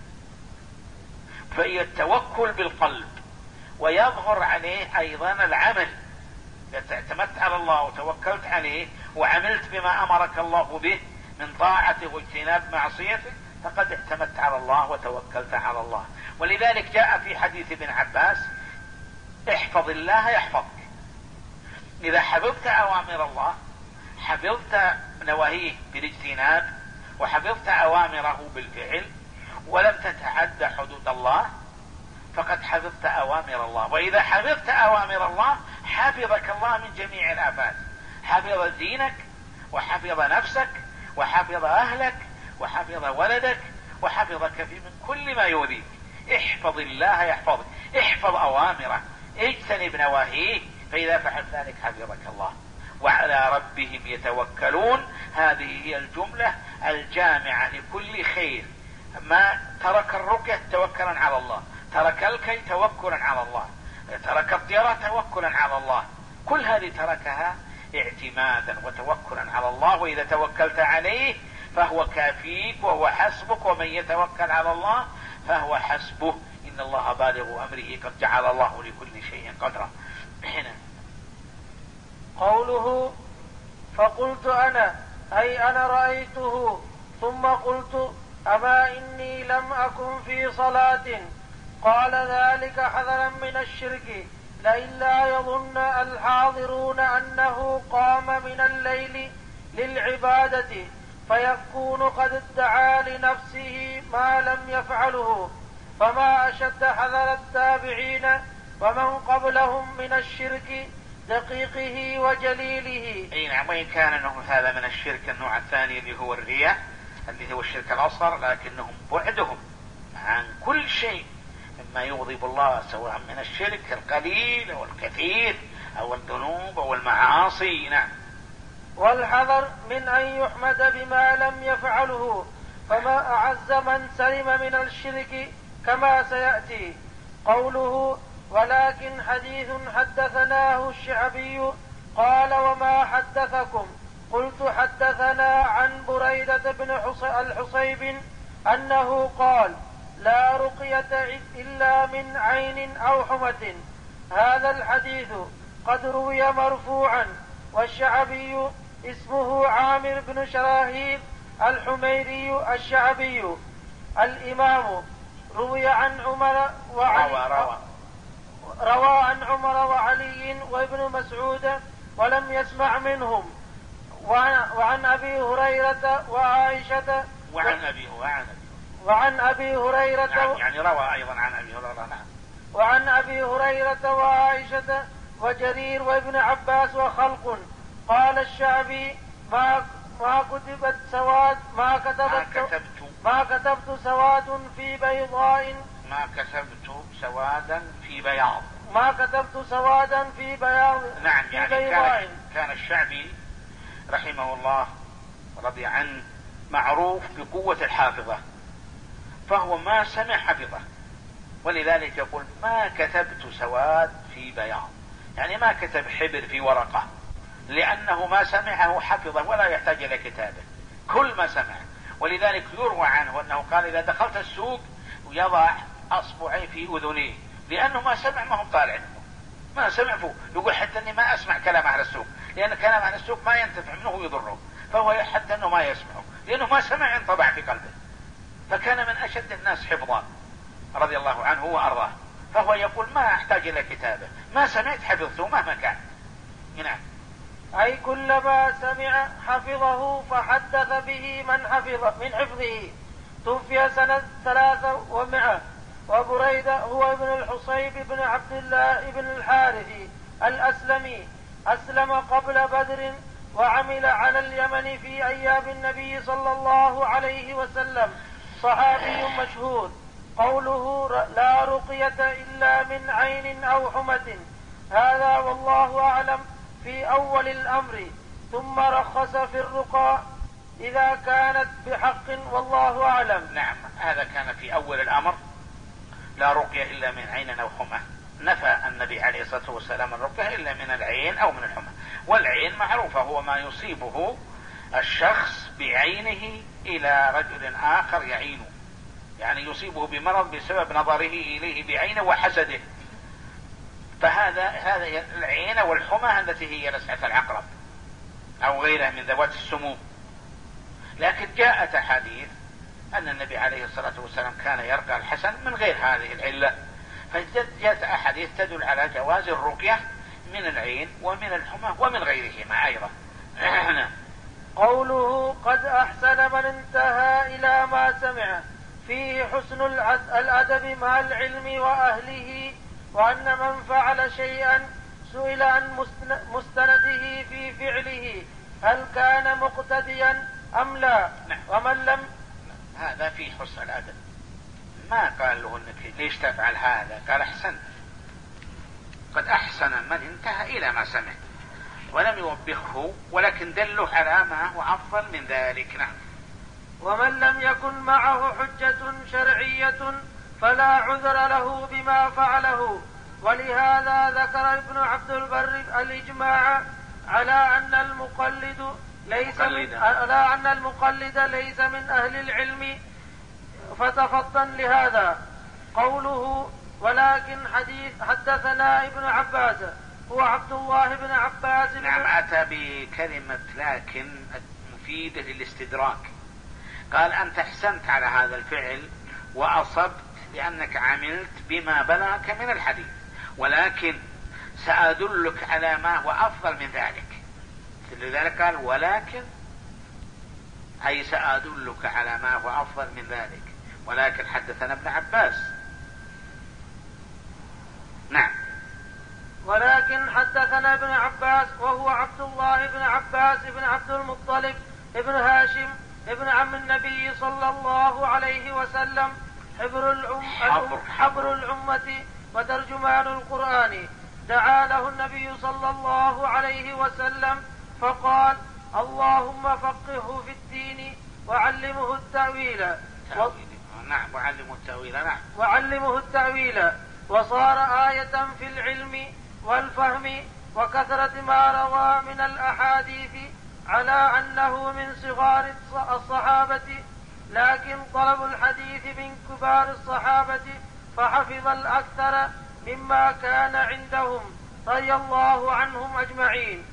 فهي التوكل بالقلب، ويظهر عليه أيضا العمل. إذا اعتمدت على الله وتوكلت عليه وعملت بما أمرك الله به من طاعته واجتناب معصيته فقد اعتمدت على الله وتوكلت على الله. ولذلك جاء في حديث ابن عباس احفظ الله يحفظك. إذا حفظت أوامر الله حفظت نواهيه بالاجتناب وحفظت أوامره بالفعل ولم تتعدى حدود الله فقد حفظت أوامر الله. وإذا حفظت أوامر الله حفظك الله من جميع الآفات، حفظ دينك وحفظ نفسك وحفظ أهلك وحفظ ولدك وحفظك في من كل ما يؤذيك. احفظ الله يحفظك، احفظ أوامره، اجتنب نواهيه، فإذا فعلت ذلك حفظك الله. وعلى ربهم يتوكلون، هذه هي الجملة الجامعة لكل خير. ما ترك الرقية توكلا على الله، ترك الكي توكلا على الله، ترك الطيرة توكلا على الله، كل هذه تركها اعتمادا وتوكلا على الله. وإذا توكلت عليه فهو كافيك وهو حسبك، ومن يتوكل على الله فهو حسبه، إن الله بالغ أمره قد جعل الله لكل شيء قدرا. هنا قوله فقلت أنا أي أنا رأيته، ثم قلت أما إني لم أكن في صلاة، قال ذلك حذرا من الشرك، لئلا يظن الحاضرون أنه قام من الليل للعبادة فيكون قد ادعى لنفسه ما لم يفعله، فما أشد حذر التابعين ومن قبلهم من الشرك دقيقه وجليله. أي نعم، وإن كان أنه هذا من الشرك النوع الثاني اللي هو الرياء اللي هو الشرك الأصغر، لكنهم بعدهم عن كل شيء مما يغضب الله، سواء من الشرك القليل أو الكثير أو الذنوب أو المعاصي. نعم. والحذر من أن يحمد بما لم يفعله، فما أعز من سلم من الشرك كما سيأتي. قوله ولكن حديث حدثناه الشعبي قال وما حدثكم؟ قلت حدثنا عن بريدة بن الحصيب أنه قال لا رقية إلا من عين أو حمة. هذا الحديث قد روي مرفوعا، والشعبي اسمه عامر بن شراهيل الحميري الشعبي الإمام. روي عن عمر وعلي روى, روى. روى عن عمر وعلي وابن مسعود ولم يسمع منهم. وعن أبي هريرة وعائشة وعن أبي وعن وعن أبي هريرة نعم يعني روى أيضا عن أبي هريرة. نعم. وعن أبي هريرة وعائشة وجرير وابن عباس وخلق. قال الشعبي ما ما كتبت سواد ما كتبت ما كتبت ما كتبت سواد في بيضاء ما كتبت سوادا في بياض ما كتبت سوادا في بياض. نعم في يعني بيضاء. كان, كان الشعبي رحمه الله رضي عنه معروف بقوة الحافظة، فهو ما سمع حفظه، ولذلك يقول ما كتبت سواد في بياض، يعني ما كتب حبر في ورقة، لأنه ما سمعه حفظه ولا يحتاج إلى كتابه، كل ما سمع. ولذلك يروى عنه أنه قال إذا دخلت السوق يضع أصبعي في أذنيه، لأنه ما سمع، ما هم طالع ما سمع فوق. يقول حتى أني ما أسمع كلام أهل السوق، لأن كلام أهل السوق ما ينتفع منه ويضره، فهو حتى أنه ما يسمعه لأنه ما سمع انطبع في قلبه. فكان من أشد الناس حفظا رضي الله عنه وأرضاه، فهو يقول ما أحتاج إلى كتابه، ما سمعت حفظته مهما كان. نعم. أي كلما سمع حفظه فحدث به من حفظ من حفظه. توفي سنة ثلاثة ومئة. وبريدة هو ابن الحصيب بن عبد الله بن الحارث الأسلمي، أسلم قبل بدر وعمل على اليمن في أيام النبي صلى الله عليه وسلم، صحابي مشهور. قوله لا رقية إلا من عين أو حمة هذا والله أعلم في أول الأمر، ثم رخص في الرقى إذا كانت بحق والله أعلم. نعم هذا كان في أول الأمر، لا رقية إلا من عين أو حمى. نفى النبي عليه الصلاة والسلام الرقية إلا من العين أو من الحمى، والعين معروفة هو ما يصيبه الشخص بعينه إلى رجل آخر يعينه، يعني يصيبه بمرض بسبب نظره إليه بعينه وحسده، فهذا هذا العين والحمى التي هي لسعة العقرب أو غيرها من ذوات السموم. لكن جاءت أحاديث أن النبي عليه الصلاة والسلام كان يرقى الحسن من غير هذه العلة، فجاءت أحاديث تدل على جواز الرقية من العين ومن الحمى ومن غيرهما أيضا. قوله قد أحسن من انتهى إلى ما سمع فيه حسن الأدب مع العلم وأهله، وأن من فعل شيئا سئل عن مستنده في فعله هل كان مقتديا أم لا. ومن لم هذا في حسن الأدب، ما قال له انك ليش تفعل هذا، قال احسن، قد احسن من انتهى الى ما سمع، ولم يوبخه ولكن دله على ما هو افضل من ذلك. نعم. ومن لم يكن معه حجة شرعية فلا عذر له بما فعله. ولهذا ذكر ابن عبد البر الإجماع على أن المقلد ليس من على أن المقلد ليس من أهل العلم، فتفطن لهذا. قوله ولكن حديث حدثنا ابن عباس هو عبد الله بن عباس. نعم أتى بكلمة لكن مفيدة للاستدراك، قال أنت أحسنت على هذا الفعل وأصبت لأنك عملت بما بلغك من الحديث، ولكن سأدلك على ما هو أفضل من ذلك. لذلك قال ولكن أي سأدلك على ما هو أفضل من ذلك، ولكن حدثنا ابن عباس. نعم. ولكن حدثنا ابن عباس وهو عبد الله بن عباس بن عبد المطلب ابن هاشم ابن عم النبي صلى الله عليه وسلم، حبر الأم حبر, حبر الأمة وترجمان القرآن. دعا له النبي صلى الله عليه وسلم فقال اللهم فقهه في الدين وعلمه التأويل. و... نعم وعلمه التأويل. نعم وعلمه التأويل وصار آية في العلم والفهم وكثرة ما روى من الأحاديث على أنه من صغار الصحابة، لكن طلب الحديث من كبار الصحابة فحفظ الأكثر مما كان عندهم رضي الله عنهم أجمعين.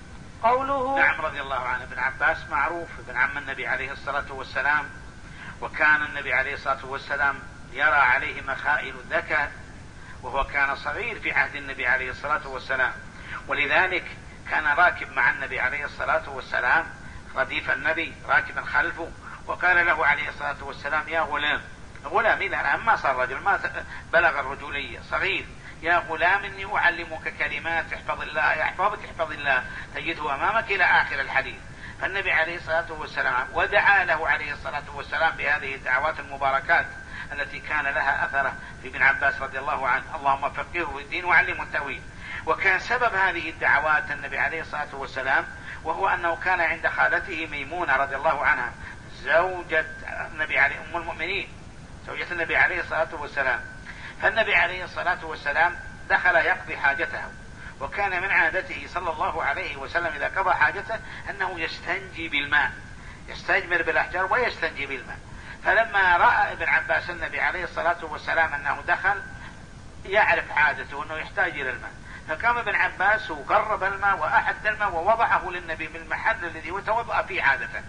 قوله. نعم رضي الله عنه. ابن عباس معروف ابن عم النبي عليه الصلاة والسلام، وكان النبي عليه الصلاة والسلام يرى عليه مخائل الذكاء، وهو كان صغير في عهد النبي عليه الصلاة والسلام، ولذلك كان راكب مع النبي عليه الصلاة والسلام، رديف النبي راكبا خلفه، وقال له عليه الصلاة والسلام: يا غلام، غلام إذا الآن ما صار رجل، ما بلغ الرجولية، صغير، يا غلام إني أعلمك كلمات احفظ الله يحفظك احفظ الله تجده أمامك إلى آخر الحديث. فالنبي عليه الصلاة والسلام ودعا له عليه الصلاة والسلام بهذه الدعوات المباركات التي كان لها أثره في ابن عباس رضي الله عنه: اللهم فقهه في الدين وعلمه التأويل. وكان سبب هذه الدعوات النبي عليه الصلاة والسلام، وهو أنه كان عند خالته ميمونة رضي الله عنها زوجة النبي عليه أم المؤمنين، زوجة النبي عليه الصلاة والسلام. فالنبي عليه الصلاة والسلام دخل يقضي حاجته، وكان من عادته صلى الله عليه وسلم إذا قضى حاجته أنه يستنجي بالماء، يستجمر بالأحجار ويستنجي بالماء. فلما رأى ابن عباس النبي عليه الصلاة والسلام أنه دخل يعرف عادته أنه يحتاج إلى الماء، فقام ابن عباس وقرب الماء وأحد الماء ووضعه للنبي بالمحل الذي يتوضأ فيه عادة،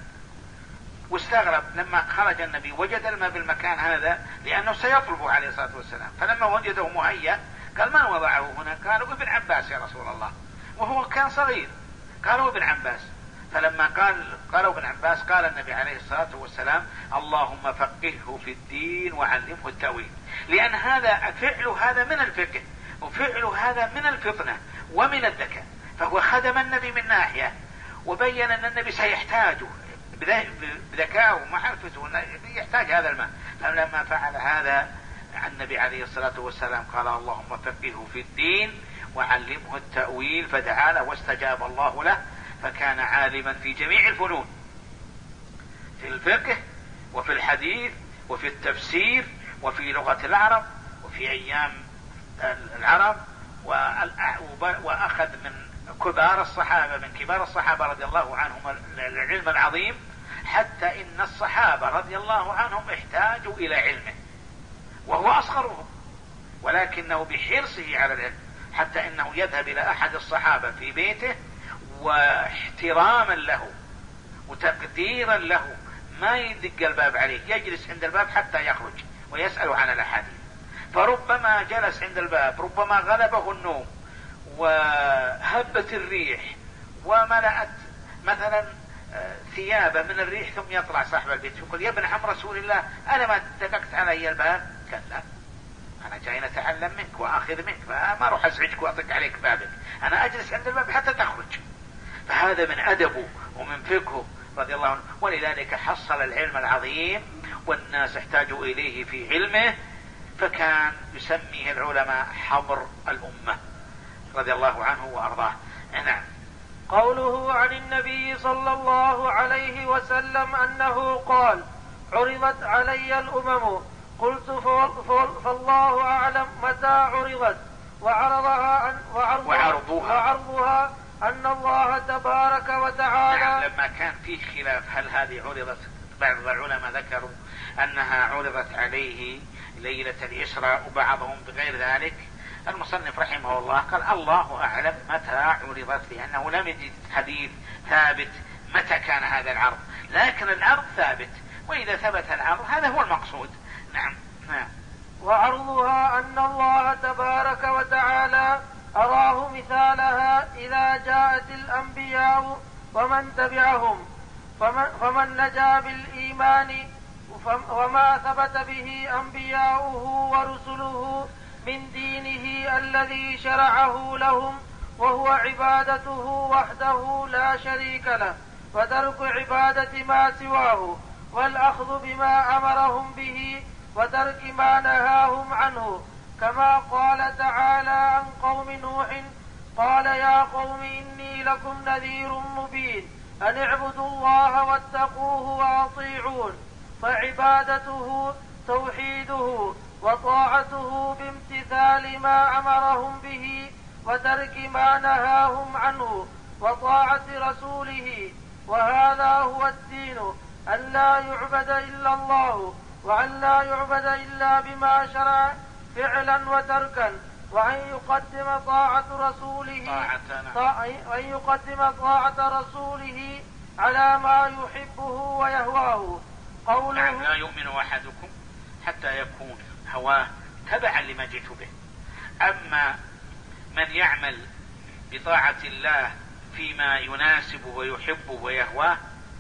واستغرب لما خرج النبي وجد الماء بالمكان هذا لأنه سيطلبه عليه الصلاة والسلام. فلما وجده مهيأ قال: من وضعه هنا؟ قالوا: ابن عباس يا رسول الله، وهو كان صغير. قالوا: ابن عباس. فلما قال قالوا ابن عباس قال النبي عليه الصلاة والسلام: اللهم فقهه في الدين وعلمه التأويل، لأن هذا فعل هذا من الفقه، وفعل هذا من الفطنة ومن الذكاء، فهو خدم النبي من ناحية، وبين أن النبي سيحتاجه بذكاء ومعرفته يحتاج هذا الماء. فلما فعل هذا النبي عليه الصلاة والسلام قال: اللهم فقهه في الدين وعلمه التأويل، فدعا له واستجاب الله له، فكان عالما في جميع الفنون، في الفقه وفي الحديث وفي التفسير وفي لغة العرب وفي أيام العرب، وأخذ من كبار الصحابة من كبار الصحابة رضي الله عنهم العلم العظيم، حتى إن الصحابة رضي الله عنهم احتاجوا إلى علمه وهو أصغرهم، ولكنه بحرصه على العلم، حتى إنه يذهب إلى أحد الصحابة في بيته واحتراما له وتقديرا له ما يدق الباب عليه، يجلس عند الباب حتى يخرج ويسأل عن الأحاديث. فربما جلس عند الباب، ربما غلبه النوم وهبت الريح وملأت مثلا ثيابه من الريح، ثم يطلع صاحب البيت يقول: يا ابن عم رسول الله، أنا ما دققت علي الباب؟ قال: لا، أنا جاي نتعلم منك وأخذ منك، فما أروح أزعجك وأطق عليك بابك، أنا أجلس عند الباب حتى تخرج. فهذا من أدبه ومن فقهه رضي الله عنه، ولذلك حصل العلم العظيم والناس احتاجوا إليه في علمه، فكان يسميه العلماء حبر الأمة رضي الله عنه وأرضاه. نعم. قوله عن النبي صلى الله عليه وسلم أنه قال: عرضت علي الأمم، قلت فالله أعلم متى عرضت، وعرضها وعرضها, وعرضها, وعرضها أن الله تبارك وتعالى. نعم. لما كان في خلاف هل هذه عرضت، بعض العلماء ذكروا أنها عرضت عليه ليلة الإسراء، وبعضهم بغير ذلك. المصنف رحمه الله قال: الله أعلم متى عرضت، لأنه لم يجد حديث ثابت متى كان هذا العرض، لكن العرض ثابت، وإذا ثبت العرض هذا هو المقصود. نعم. نعم. وعرضها أن الله تبارك وتعالى أراه مثالها إذا جاءت الأنبياء ومن تبعهم، فمن, فمن نجا بالإيمان وما ثبت به أنبياؤه ورسله من دينه الذي شرعه لهم، وهو عبادته وحده لا شريك له، وترك عبادة ما سواه، والأخذ بما أمرهم به وترك ما نهاهم عنه، كما قال تعالى عن قوم نوح: قال يا قوم إني لكم نذير مبين أن اعبدوا الله واتقوه وأطيعون. فعبادته توحيده وطاعته بامتثال ما أمرهم به وترك ما نهاهم عنه وطاعة رسوله، وهذا هو الدين، أن لا يعبد إلا الله، وأن لا يعبد إلا بما شرع فعلا وتركا، وأن يقدم طاعة رسوله وأن يقدم طاعة رسوله على ما يحبه ويهواه. قوله نعم لا يؤمن أحدكم حتى يكون هواه تبعا لما جئت به. أما من يعمل بطاعة الله فيما يناسب ويحب ويهواه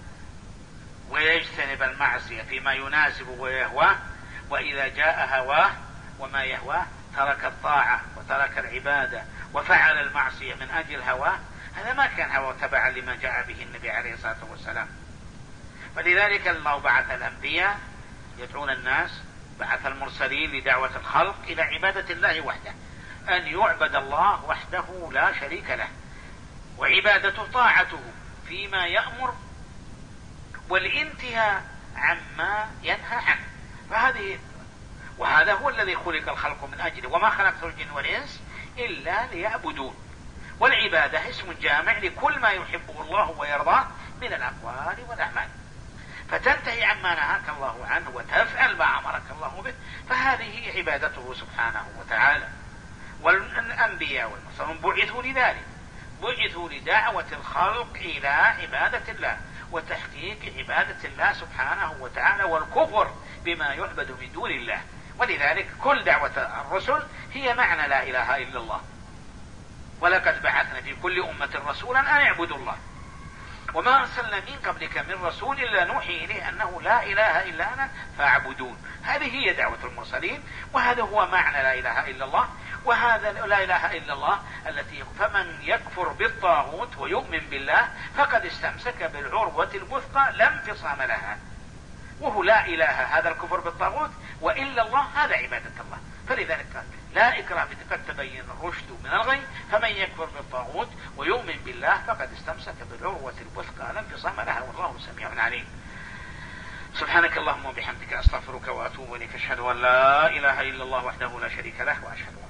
ويجتنب المعصية فيما يناسب ويهواه، وإذا جاء هواه وما يهواه ترك الطاعة وترك العبادة وفعل المعصية من أجل هواه، هذا ما كان هواه تبعا لما جاء به النبي عليه الصلاة والسلام. فلذلك الله بعث الأنبياء يدعون الناس، بعث المرسلين لدعوة الخلق إلى عبادة الله وحده، أن يعبد الله وحده لا شريك له، وعبادته طاعته فيما يأمر والانتهاء عما ينهى عنه. فهذه وهذا هو الذي خلق الخلق من أجله، وما خلقت الجن والإنس إلا ليعبدون. والعبادة اسم جامع لكل ما يحبه الله ويرضاه من الأقوال والأعمال، فتنتهي عما نهاك الله عنه وتفعل ما أمرك الله به، فهذه عبادته سبحانه وتعالى. والأنبياء والمرسلون بعثوا لذلك، بعثوا لدعوة الخلق إلى عبادة الله وتحقيق عبادة الله سبحانه وتعالى والكفر بما يعبد من دون الله. ولذلك كل دعوة الرسل هي معنى لا إله إلا الله. ولقد بعثنا في كل أمة رسولا أن يعبدوا الله وما أرسلنا من قبلك من رسول إلا نوحي إليه أنه لا إله إلا أنا فاعبدون. هذه هي دعوة المرسلين، وهذا هو معنى لا إله إلا الله. وهذا لا إله إلا الله التي فمن يكفر بالطاغوت ويؤمن بالله فقد استمسك بالعروة الوثقى لا انفصام لها، وهو لا إله هذا الكفر بالطاغوت وإلا الله هذا عبادة الله. فلذلك قال لا إكراه في قد تبين الرشد من الغي، فمن يكفر بالطاغوت ويؤمن بالله فقد استمسك بالعروة الوثقى لا انفصام لها، والله سميع عليم. سبحانك اللهم وبحمدك أستغفرك وأتوب إليك، أشهد أن لا إله إلا الله وحده لا شريك له، وأشهد